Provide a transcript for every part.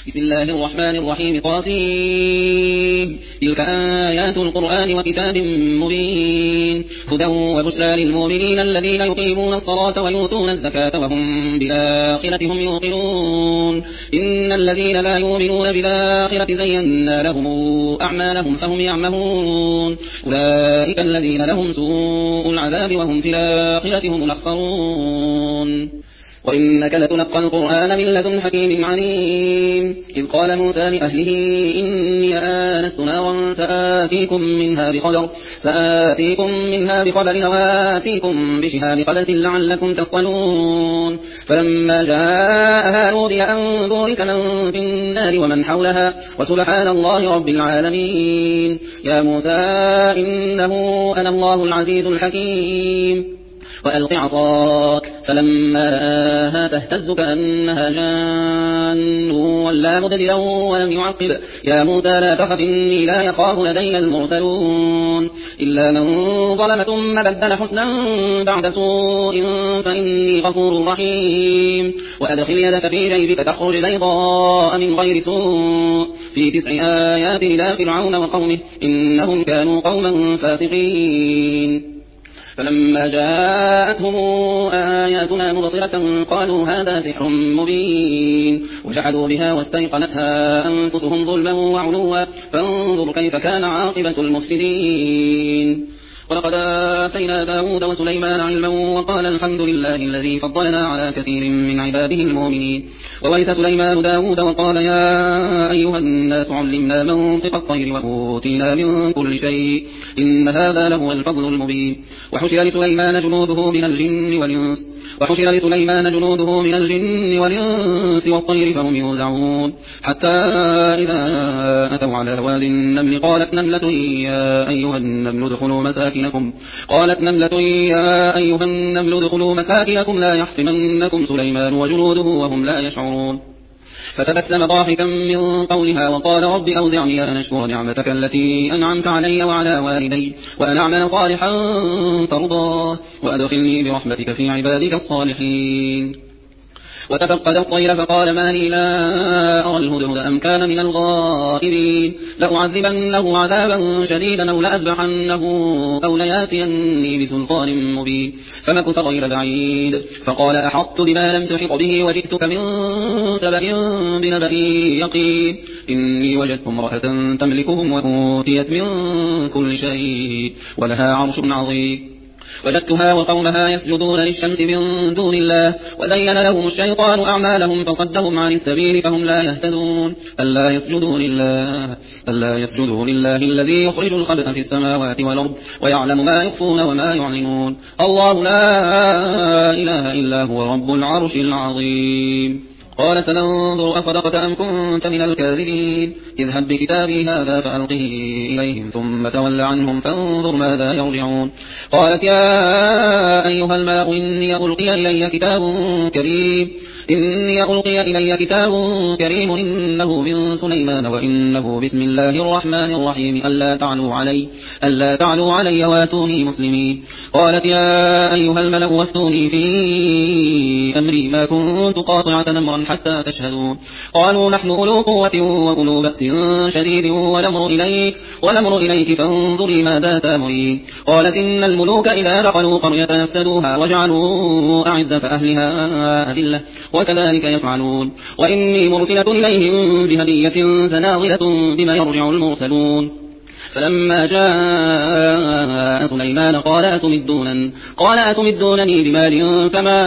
بسم الله الرحمن الرحيم طاسين تلك آيات القرآن وكتاب مبين هدى وبشرى للمؤمنين الذين يقيمون الصلاة ويؤتون الزكاة وهم بالآخرة هم يوقنون إن الذين لا يؤمنون بالآخرة زينا لهم أعمالهم فهم يعمهون أولئك الذين لهم سوء العذاب وهم في الآخرة هم الأخسرون وإنك لتلقى القرآن من لدن حكيم عليم إذ قال موسى لأهله إني آنست نارا سآتيكم منها بخبر وآتيكم بشهاب قبس لعلكم تصطلون فلما جاءها نودي أن بورك من في النار ومن حولها وسبحان الله رب العالمين يا موسى إنه أنا الله العزيز الحكيم وألق عصاك فلما رآها تهتز كأنها جان ولا مدبرا ولم يعقب يا موسى لا تخف إني لا يخاف لدي المرسلون إلا من ظلم ثم بدل حسنا بعد سوء فإني غفور رحيم وأدخل يدك في جيبك تخرج بيضاء من غير سوء في 9 آيات إلى فرعون وقومه إنهم كانوا قوما فاسقين فلما جاءتهم آياتنا مبصرة قالوا هذا سحر مبين وجحدوا بها واستيقنتها أنفسهم ظلما وعلوا فانظر كيف كان عاقبة المفسدين ولقد آتينا داود وسليمان علما وقال الحمد لله الذي فضلنا على كثير من عباده المؤمنين وورث سليمان داود وقال يا أيها الناس علمنا منطق الطير وأوتينا من كل شيء إن هذا لهو الفضل المبين وحشر لسليمان جنوده من الجن والإنس والطير فهم يوزعون حتى إذا أتوا على واد النمل قالت نملة يا أيها النمل ادخلوا مساكنكم لا يحطمنكم سليمان وجنوده وهم لا يشعرون فتبسم ضاحكا من قولها وقال رب أوزعني أن أشكر نعمتك التي أنعمت علي وعلى والدي وأن أعمل صالحا ترضاه وأدخلني برحمتك في عبادك الصالحين وتفقد الطير فقال ما لي لا أرى الهدهد أم كان من الغائبين لأعذبنه عذابا شديدا أو لأذبحنه أو لياتيني بسلطان مبين فمكث غير بعيد فقال أحطت بما لم تحط به وجئتك من سبأ بنبأ يقين إني وجدت امرأة تملكهم وأوتيت من كل شيء ولها عرش عظيم وجدتها وقومها يسجدون للشمس من دون الله وزين لهم الشيطان أعمالهم فصدهم عن السبيل فهم لا يهتدون ألا يسجدوا لله الذي يخرج الخبأ في السماوات والأرض ويعلم ما يخفون وما يعلنون الله لا إله إلا هو رب العرش العظيم قال سننظر أصدقت أم كنت من الكاذبين اذهب بكتابي هذا فألقه إليهم ثم تول عنهم فانظر ماذا يرجعون قالت يا أيها الملأ إني ألقي إلي كتاب كريم إنه من سليمان وإنه بسم الله الرحمن الرحيم ألا تعلوا علي واتوني مسلمين قالت يا أيها الملأ وافتوني في أمري ما كنت قاطعة أمرا حتى تشهدون قالوا نحن أولو قوة وأولو بأس شديد والأمر إليك فانظري ماذا تأمرين قالت إن الملوك إذا دخلوا قرية يفسدوها وجعلوا أعزة أهلها أذلة وكذلك يفعلون وإني مرسلة إليهم بهدية فناظرة بما يرجع المرسلون فلما جاء سليمان قال أتمدونني بمال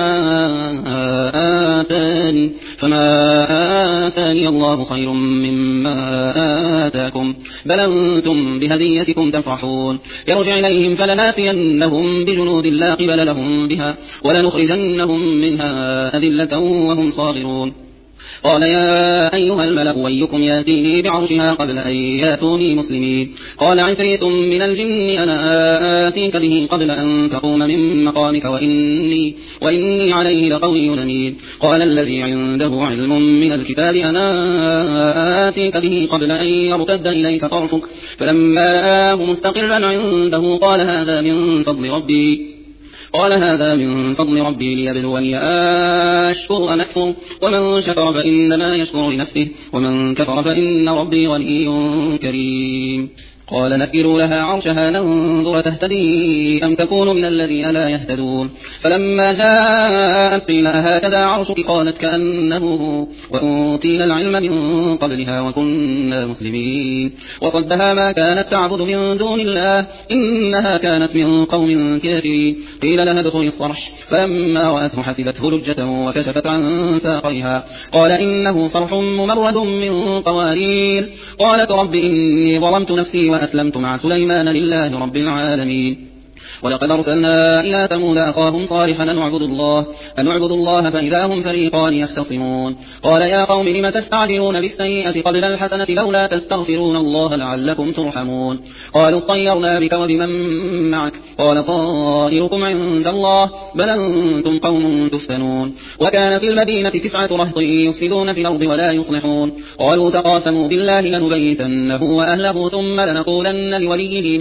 فما آتاني الله خير مما آتاكم بل أنتم بهديتكم تفرحون يرجع إليهم فلناتينهم بجنود لا قبل لهم بها ولنخرجنهم منها أذلة وهم صاغرون قال يا أيها الملأ ويكم ياتيني بعرشها قبل أن ياتوني مسلمين قال عفريت من الجن أنا آتيك به قبل أن تقوم من مقامك وإني عليه لقوي أمين قال الذي عنده علم من الكتاب أنا آتيك به قبل أن يرتد إليك طرفك فلما رآه مستقرا عنده قال هذا من فضل ربي قال هذا من فضل ربي ليبلوني أشكر أم أكفر ومن شكر فإنما يشكر لنفسه ومن كفر فإن ربي غني كريم قال نكروا لها عرشها ننظر تهتدي أم تكون من الذين لا يهتدون فلما جاءت قيل هكذا عرشك قالت كأنه هو وأوتينا العلم من قبلها وكنا مسلمين وصدها ما كانت تعبد من دون الله إنها كانت من قوم كافرين قيل لها ادخلي الصرح فلما رأته حسبته لجة وكشفت عن ساقيها قال إنه صرح ممرد من قوارير قالت رب إني ظلمت نفسي وأسلمت مع سليمان لله رب العالمين ولقد أرسلنا إلى ثمود أخاهم صالحا أن اعبدوا الله فإذا هم فريقان يختصمون قال يا قوم لم تستعجلون بالسيئة قبل الحسنة لولا تستغفرون الله لعلكم ترحمون قالوا اطيرنا بك وبمن معك قال طائركم عند الله بل أنتم قوم تفتنون وكان في المدينة 9 رهط يفسدون في الأرض ولا يصلحون قالوا تقاسموا بالله لنبيتنه وأهله ثم لنقولن لوليه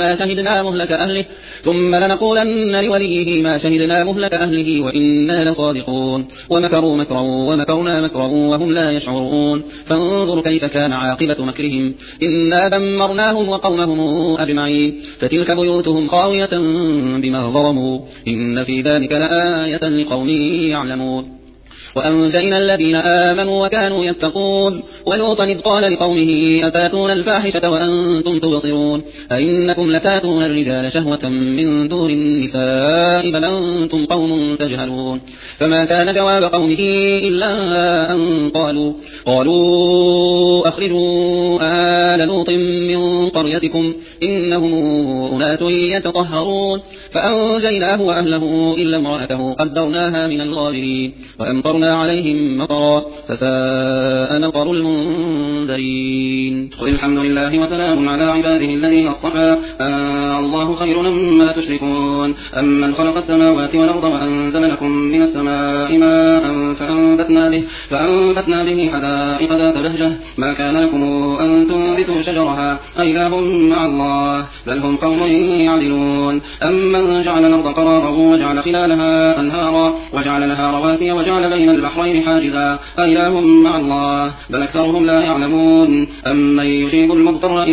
ما شهدنا مهلك أهله وإنا لصادقون ومكروا مكرا ومكرنا مكرا وهم لا يشعرون فانظر كيف كان عاقبة مكرهم إنا دمرناهم وقومهم أجمعين فتلك بيوتهم خاوية بما ظلموا إن في ذلك لآية لقوم يعلمون وأنجينا الذين آمنوا وكانوا يتقون ولوطا إذ قال لقومه أتاتون الفاحشة وأنتم تبصرون أئنكم لتاتون الرجال شهوة من دون النساء بل أنتم قوم تجهلون فما كان جواب قومه إلا أن قالوا أخرجوا آل لوط من قريتكم إنهم أناس يتطهرون فأنجيناه وأهله إلا امرأته قدرناها من الغابرين وأمطرنا عليهم مطرا فساء مطر المنذرين قل الحمد لله وسلام على عباده الذين اصطفى الله خير مما تشركون أمن خلق السماوات والأرض وأنزل لكم من السماء ماء فأنبتنا به حدائق ذات بهجة ما كان لكم أن تنبتوا شجرها أإله مع الله بل هم قوم يعدلون أمن جعل الأرض قرارا وجعل خلالها أنهارا وجعل لها رواسي وجعل بين البحرين حاجزا أإله مع الله بل أكثرهم لا يعلمون أمن يجيب المضطر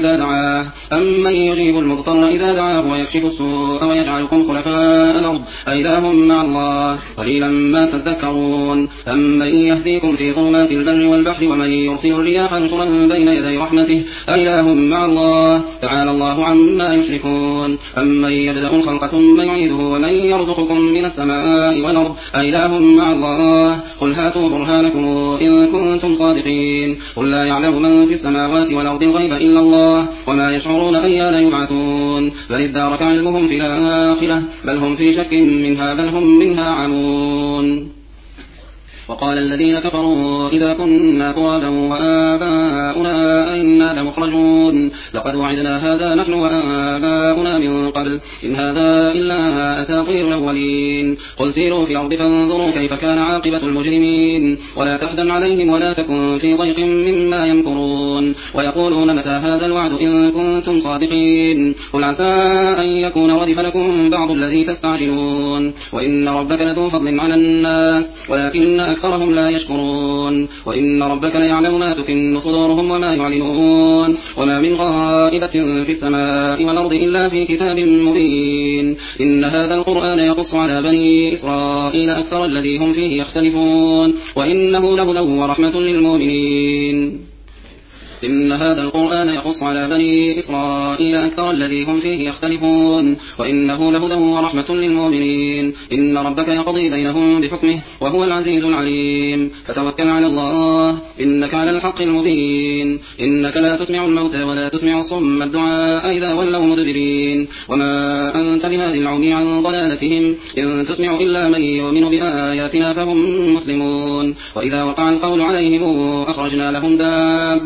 إذا دعاه ويكشف السوء ويجعلكم خلفاء الأرض أإله مع الله قليلا ما تذكرون أمن يهديكم في ظلمات البر والبحر ومن يرسل الرياح نشرا بين يدي رحمته أإله مع الله تعالى الله عما يشركون أمن يبدأ الخلق ثم يعيده ومن يرزقكم من السماء والأرض أإله مع الله قل هاتوا برهانكم إن كنتم صادقين قل لا يعلم من في السماوات والأرض الغيب إلا الله وما يشعرون أيان يبعثون بل ادارك علمهم في الآخرة بل هم في شك منها بل هم منها عمون وقال الذين كفروا إذا كنا ترابا وآباؤنا أئنا لمخرجون لقد وعدنا هذا نحن وآباؤنا من قبل إن هذا إلا أساطير الأولين قل سيروا في الأرض فانظروا كيف كان عاقبة المجرمين ولا تحزن عليهم ولا تكن في ضيق مما يمكرون ويقولون متى هذا الوعد إن كنتم صادقين قل عسى أن يكون ردف لكم بعض الذي تستعجلون وإن ربك لذو فضل على الناس ولكن أكثرهم لا يشكرون وإن ربك ليعلم ما تكن صدورهم وما يعلنون وما من غائبة في السماء والأرض إلا في كتاب مبين إن هذا القرآن يقص على بني إسرائيل أكثر الذي هم فيه يختلفون وإنه لهدى ورحمة للمؤمنين إن هذا القرآن يقص على بني إسرائيل أكثر الذي هم فيه يختلفون وإنه لهدى ورحمة للمؤمنين إن ربك يقضي بينهم بحكمه وهو العزيز العليم فتوكل على الله إنك على الحق المبين إنك لا تسمع الموتى ولا تسمع الصم الدعاء إذا ولوا مدبرين وما أنت بهادي العمي عن ضلالتهم إن تسمع إلا من يؤمن بآياتنا فهم مسلمون وإذا وقع القول عليهم أخرجنا لهم دابة من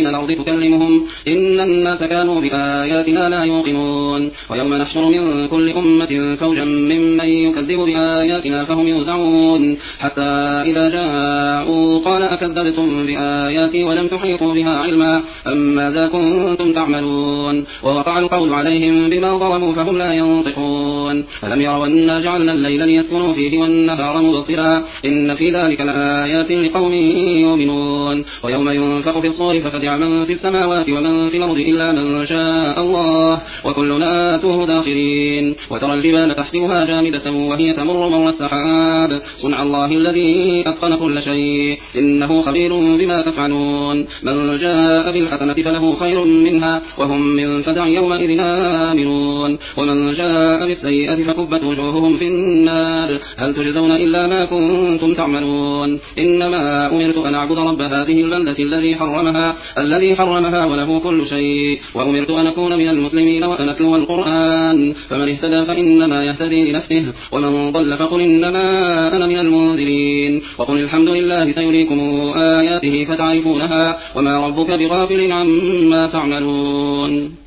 من الأرض تكلمهم إن الناس كانوا بآياتنا لا يوقنون ويوم نحشر من كل أمة فوجا ممن يكذب بآياتنا فهم يوزعون حتى إذا جاءوا قال أكذبتم بآياتي ولم تحيطوا بها علما ماذا كنتم تعملون ووقع القول عليهم بما ظلموا فهم لا ينطقون فلم يروا أنا جعلنا الليل ليسكنوا فيه والنهار مبصرا إن في ذلك لآيات لقوم يؤمنون ويوم ينفخ في الصور ففزع من في السماوات ومن في الأرض إلا من شاء الله وكلنا آتوه داخرين وترى الجبال تحسبها جامدة وهي تمر مر السحاب صنع الله الذي أتقن كل شيء إنه خبير بما تفعلون من جاء بالحسنة فله خير منها وهم من فزع يومئذ آمنون ومن جاء بالسيئة فكبت وجوههم في النار هل تجزون إلا ما كنتم تعملون إنما أمرت أن أعبد رب هذه البلدة الذي حرمها وله كل شيء وأمرت أن أكون من المسلمين وأن أتلو القرآن فمن اهتدى فإنما يهتدي لنفسه ومن ضل فقل إنما أنا من المنذرين وقل الحمد لله سيريكم آياته فتعرفونها وما ربك بغافل عما تعملون